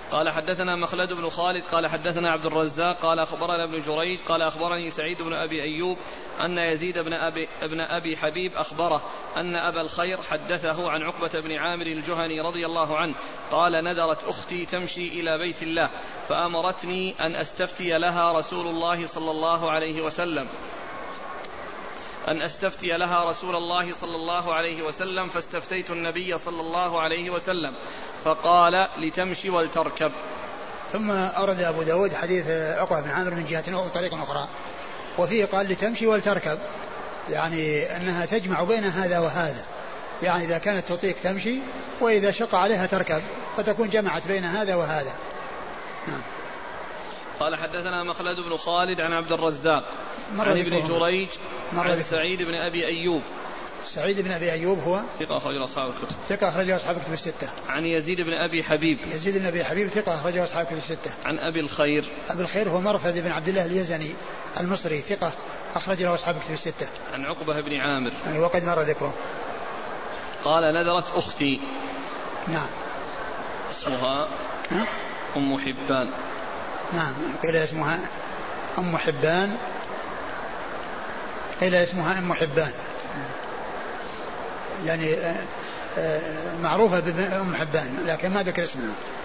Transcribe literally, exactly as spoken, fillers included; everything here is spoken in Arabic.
قال حدثنا مخلد بن خالد قال حدثنا عبد الرزاق قال أخبرنا ابن جريج قال أخبرني سعيد بن أبي أيوب أن يزيد بن أبي, ابن أبي حبيب أخبره أن أبا الخير حدثه عن عقبة بن عامر الجهني رضي الله عنه قال نذرت أختي تمشي إلى بيت الله فأمرتني أن أستفتي لها رسول الله صلى الله عليه وسلم أن أستفتي لها رسول الله صلى الله عليه وسلم فاستفتيت النبي صلى الله عليه وسلم فقال لتمشي ولتركب. ثم أرد أبو داود حديث عقبة بن عامر من جهة أو طريق أخرى وفيه قال لتمشي ولتركب يعني أنها تجمع بين هذا وهذا يعني إذا كانت تطيق تمشي وإذا شق عليها تركب فتكون جمعت بين هذا وهذا. نعم. قال حدثنا مخلد بن خالد عن عبد الرزاق عن ابن جريج عن سعيد بن أبي أيوب. سعيد بن أبي أيوب هو ثقة أخرجه أصحاب الكتب. ثقة أخرجه أصحاب الكتب الستة. عن يزيد بن أبي حبيب. يزيد بن أبي حبيب ثقة أخرجه أصحاب الكتب الستة. عن أبي الخير. أبي الخير هو مرثد بن عبد الله اليزني المصري ثقة أخرج له أصحاب الكتب الستة. عن عقبة بن عامر وقد مر ذكره. قال نذرت أختي. نعم. اسمها أم حبان. نعم قيل اسمها أم حبان قيل اسمها أم حبان يعني معروفة بأم حبان لكن ما ذكر اسمها.